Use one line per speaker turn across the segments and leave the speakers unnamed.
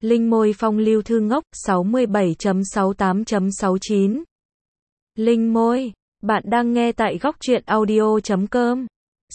Linh môi phong lưu thư ngốc 67.68.69. Linh môi, bạn đang nghe tại góc truyện audio.com.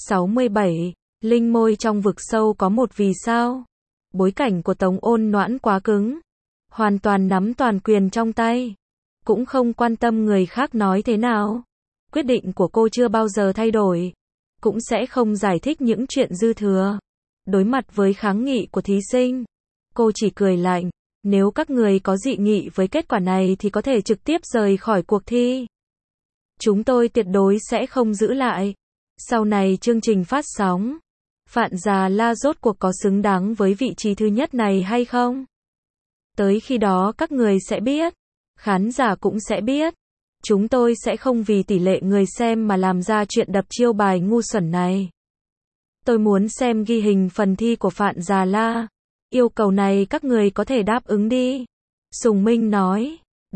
67. Linh môi trong vực sâu có một vì sao. Bối cảnh của Tống Ôn Noãn quá cứng, hoàn toàn nắm toàn quyền trong tay, cũng không quan tâm người khác nói thế nào. Quyết định của cô chưa bao giờ thay đổi, cũng sẽ không giải thích những chuyện dư thừa. Đối mặt với kháng nghị của thí sinh, cô chỉ cười lạnh, nếu các người có dị nghị với kết quả này thì có thể trực tiếp rời khỏi cuộc thi. Chúng tôi tuyệt đối sẽ không giữ lại. Sau này chương trình phát sóng, Phạn Già La rốt cuộc có xứng đáng với vị trí thứ nhất này hay không? Tới khi đó các người sẽ biết, khán giả cũng sẽ biết. Chúng tôi sẽ không vì tỷ lệ người xem mà làm ra chuyện đập chiêu bài ngu xuẩn này. Tôi muốn xem ghi hình phần thi của Phạn Già La. Yêu cầu này các người có thể đáp ứng đi. Sùng Minh nói,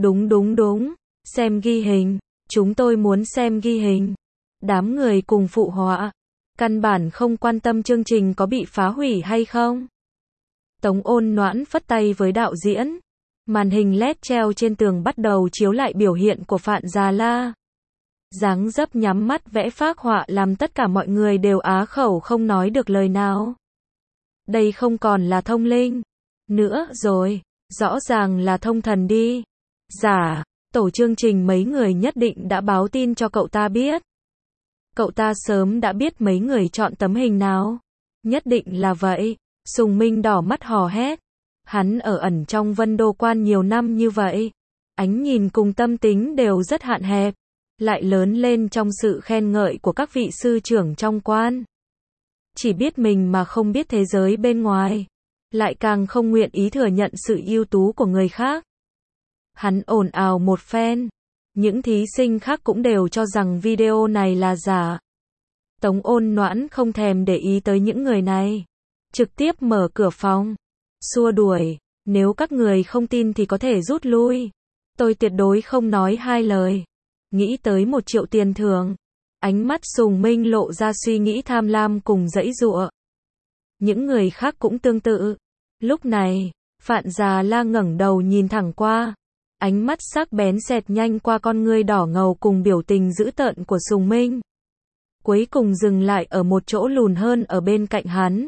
đúng, xem ghi hình, chúng tôi muốn xem ghi hình. Đám người cùng phụ họa, căn bản không quan tâm chương trình có bị phá hủy hay không. Tống Ôn Noãn phất tay với đạo diễn. Màn hình LED treo trên tường bắt đầu chiếu lại biểu hiện của Phạn Già La. Dáng dấp nhắm mắt vẽ phác họa làm tất cả mọi người đều á khẩu không nói được lời nào. Đây không còn là thông linh nữa rồi, rõ ràng là thông thần đi. Dạ, tổ chương trình mấy người nhất định đã báo tin cho cậu ta biết. Cậu ta sớm đã biết mấy người chọn tấm hình nào. Nhất định là vậy. Sùng Minh đỏ mắt hò hét. Hắn ở ẩn trong Vân Đô Quan nhiều năm như vậy, ánh nhìn cùng tâm tính đều rất hạn hẹp, lại lớn lên trong sự khen ngợi của các vị sư trưởng trong quan. Chỉ biết mình mà không biết thế giới bên ngoài, lại càng không nguyện ý thừa nhận sự ưu tú của người khác. Hắn ồn ào một phen, những thí sinh khác cũng đều cho rằng video này là giả. Tống Ôn Noãn không thèm để ý tới những người này, trực tiếp mở cửa phòng, xua đuổi, nếu các người không tin thì có thể rút lui. Tôi tuyệt đối không nói hai lời. Nghĩ tới 1 triệu tiền thưởng, ánh mắt Sùng Minh lộ ra suy nghĩ tham lam cùng giãy giụa. Những người khác cũng tương tự. Lúc này, Phạn Già La ngẩng đầu nhìn thẳng qua, ánh mắt sắc bén xẹt nhanh qua con ngươi đỏ ngầu cùng biểu tình dữ tợn của Sùng Minh. Cuối cùng dừng lại ở một chỗ lùn hơn ở bên cạnh hắn.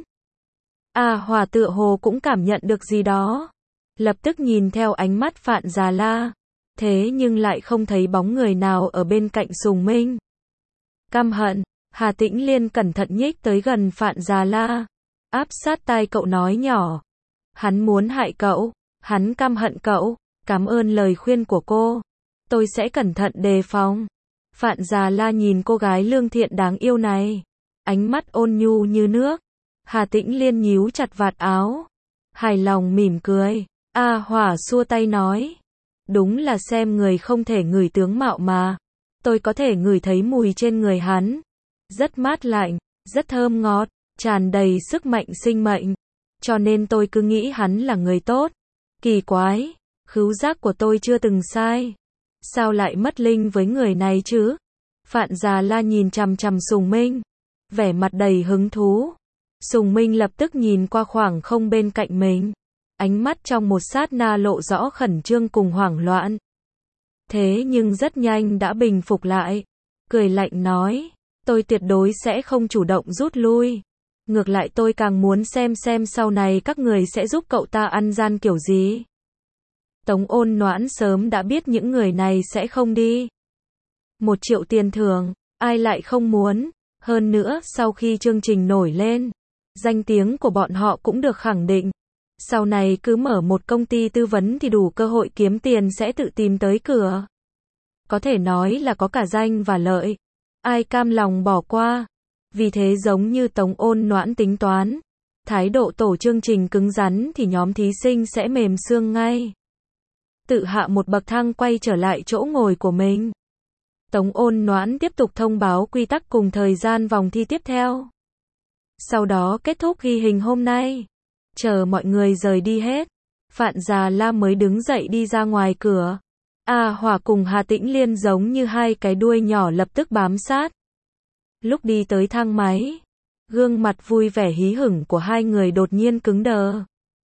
Hòa tựa hồ cũng cảm nhận được gì đó, lập tức nhìn theo ánh mắt Phạn Già La, thế nhưng lại không thấy bóng người nào ở bên cạnh Sùng Minh. Căm hận, Hà Tĩnh Liên cẩn thận nhích tới gần Phạn Già La, áp sát tai cậu nói nhỏ. Hắn muốn hại cậu, hắn căm hận cậu, cảm ơn lời khuyên của cô. Tôi sẽ cẩn thận đề phòng. Phạn Già La nhìn cô gái lương thiện đáng yêu này, ánh mắt ôn nhu như nước. Hà Tĩnh Liên nhíu chặt vạt áo, hài lòng mỉm cười. Hỏa xua tay nói, đúng là xem người không thể ngửi tướng mạo mà. Tôi có thể ngửi thấy mùi trên người hắn, rất mát lạnh, rất thơm ngọt, tràn đầy sức mạnh sinh mệnh. Cho nên tôi cứ nghĩ hắn là người tốt. Kỳ quái, khứu giác của tôi chưa từng sai. Sao lại mất linh với người này chứ? Phạn Già La nhìn chằm chằm Sùng Minh, vẻ mặt đầy hứng thú. Sùng Minh lập tức nhìn qua khoảng không bên cạnh mình, ánh mắt trong một sát na lộ rõ khẩn trương cùng hoảng loạn. Thế nhưng rất nhanh đã bình phục lại, cười lạnh nói, tôi tuyệt đối sẽ không chủ động rút lui. Ngược lại tôi càng muốn xem sau này các người sẽ giúp cậu ta ăn gian kiểu gì. Tống Ôn Noãn sớm đã biết những người này sẽ không đi. 1 triệu tiền thưởng, ai lại không muốn. Hơn nữa sau khi chương trình nổi lên, danh tiếng của bọn họ cũng được khẳng định. Sau này cứ mở một công ty tư vấn thì đủ cơ hội kiếm tiền sẽ tự tìm tới cửa. Có thể nói là có cả danh và lợi. Ai cam lòng bỏ qua. Vì thế giống như Tống Ôn Noãn tính toán, thái độ tổ chương trình cứng rắn thì nhóm thí sinh sẽ mềm xương ngay. Tự hạ một bậc thang quay trở lại chỗ ngồi của mình. Tống Ôn Noãn tiếp tục thông báo quy tắc cùng thời gian vòng thi tiếp theo. Sau đó kết thúc ghi hình hôm nay. Chờ mọi người rời đi hết, Phạn Già La mới đứng dậy đi ra ngoài cửa. Hỏa cùng Hà Tĩnh Liên giống như hai cái đuôi nhỏ lập tức bám sát. Lúc đi tới thang máy, gương mặt vui vẻ hí hửng của hai người đột nhiên cứng đờ.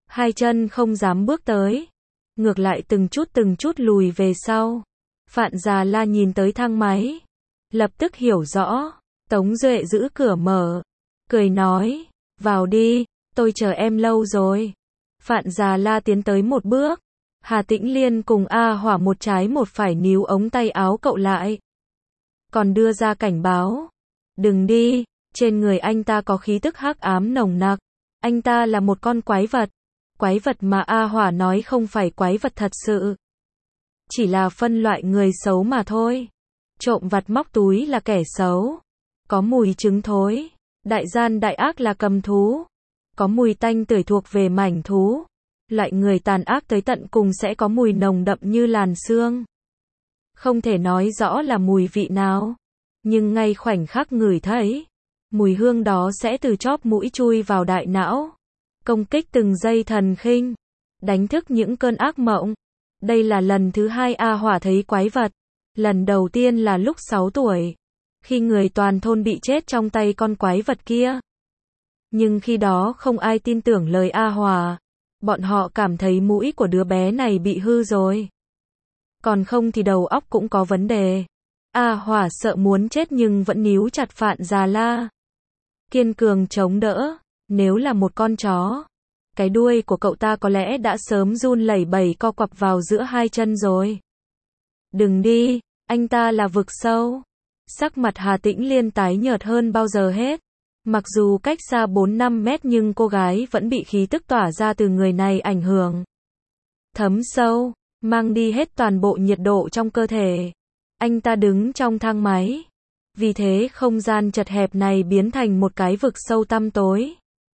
Hai chân không dám bước tới, ngược lại từng chút lùi về sau. Phạn Già La nhìn tới thang máy, lập tức hiểu rõ. Tống Duệ giữ cửa mở, cười nói, vào đi, tôi chờ em lâu rồi. Phạn Già La tiến tới một bước, Hà Tĩnh Liên cùng A Hỏa một trái một phải níu ống tay áo cậu lại. Còn đưa ra cảnh báo, đừng đi, trên người anh ta có khí tức hắc ám nồng nặc. Anh ta là một con quái vật mà A Hỏa nói không phải quái vật thật sự. Chỉ là phân loại người xấu mà thôi. Trộm vặt móc túi là kẻ xấu. Có mùi trứng thối. Đại gian đại ác là cầm thú. Có mùi tanh tưởi thuộc về mảnh thú. Loại người tàn ác tới tận cùng sẽ có mùi nồng đậm như làn xương. Không thể nói rõ là mùi vị nào. Nhưng ngay khoảnh khắc ngửi thấy, mùi hương đó sẽ từ chóp mũi chui vào đại não. Công kích từng giây thần kinh. Đánh thức những cơn ác mộng. Đây là lần thứ hai A Hỏa thấy quái vật. Lần đầu tiên là lúc 6 tuổi. Khi người toàn thôn bị chết trong tay con quái vật kia. Nhưng khi đó không ai tin tưởng lời A Hỏa. Bọn họ cảm thấy mũi của đứa bé này bị hư rồi. Còn không thì đầu óc cũng có vấn đề. A Hỏa sợ muốn chết nhưng vẫn níu chặt Phạn Già La. Kiên cường chống đỡ. Nếu là một con chó, cái đuôi của cậu ta có lẽ đã sớm run lẩy bẩy co quắp vào giữa hai chân rồi. Đừng đi, anh ta là vực sâu. Sắc mặt Hà Tĩnh Liên tái nhợt hơn bao giờ hết. Mặc dù cách xa 4-5 mét nhưng cô gái vẫn bị khí tức tỏa ra từ người này ảnh hưởng. Thấm sâu, mang đi hết toàn bộ nhiệt độ trong cơ thể. Anh ta đứng trong thang máy. Vì thế không gian chật hẹp này biến thành một cái vực sâu tăm tối.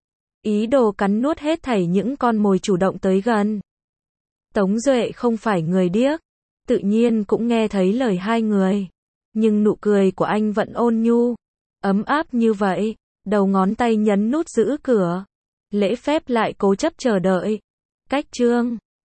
Ý đồ cắn nuốt hết thảy những con mồi chủ động tới gần. Tống Duệ không phải người điếc, tự nhiên cũng nghe thấy lời hai người. Nhưng nụ cười của anh vẫn ôn nhu, ấm áp như vậy, đầu ngón tay nhấn nút giữ cửa. Lễ phép lại cố chấp chờ đợi. Cách chương